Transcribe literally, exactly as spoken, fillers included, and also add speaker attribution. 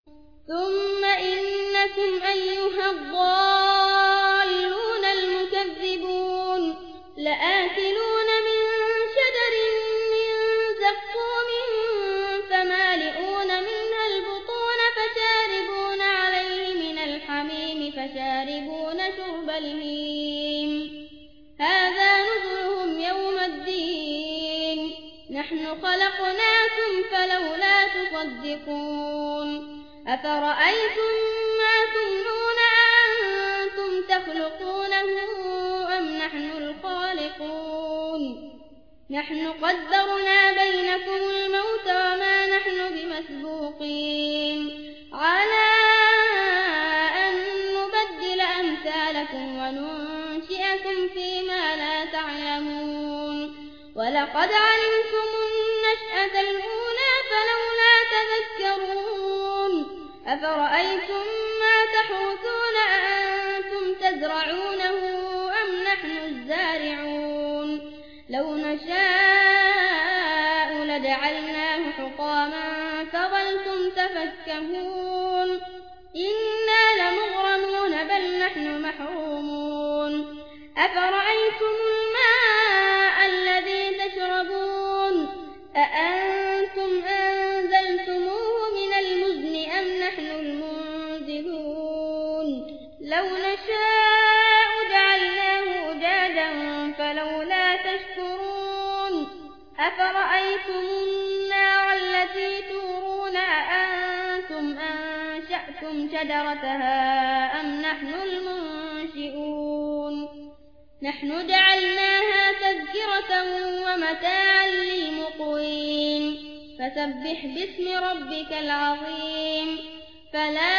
Speaker 1: ثم إنكم أيها الضالون المكذبون لآكلون من شجر من زقوم فمالئون منها البطون فشاربون عليه من الحميم فشاربون شرب الهيم هذا نزلهم يوم الدين نحن خلقناكم فلولا تصدقون أفرأيتم ما تمنون أأنتم تخلقونه أم نحن الخالقون نحن قدرنا بينكم الموت وما نحن بمسبوقين على أن نبدل أمثالكم وننشئكم فيما لا تعلمون ولقد علمتم النشأة الأولى فلولا تذكرون أفرأيتم ما تحرثون أأنتم تزرعونه أم نحن الزارعون لو نشاء لجعلناه حطاما فظلتم تفكهون إنا لمغرمون بل نحن محرومون أفرأيتم الماء الذي تشربون أأنتم أنزلتموه من المزن أم نحن المنزلون لو نشاء جعلناه أجاجا فلولا تشكرون أفرأيتم النار التي تورون أأنتم أنشأتم شجرتها أم نحن المنشئون نحن جعلناها تذكرة ومتاعا للمقوين فسبح باسم ربك العظيم فلا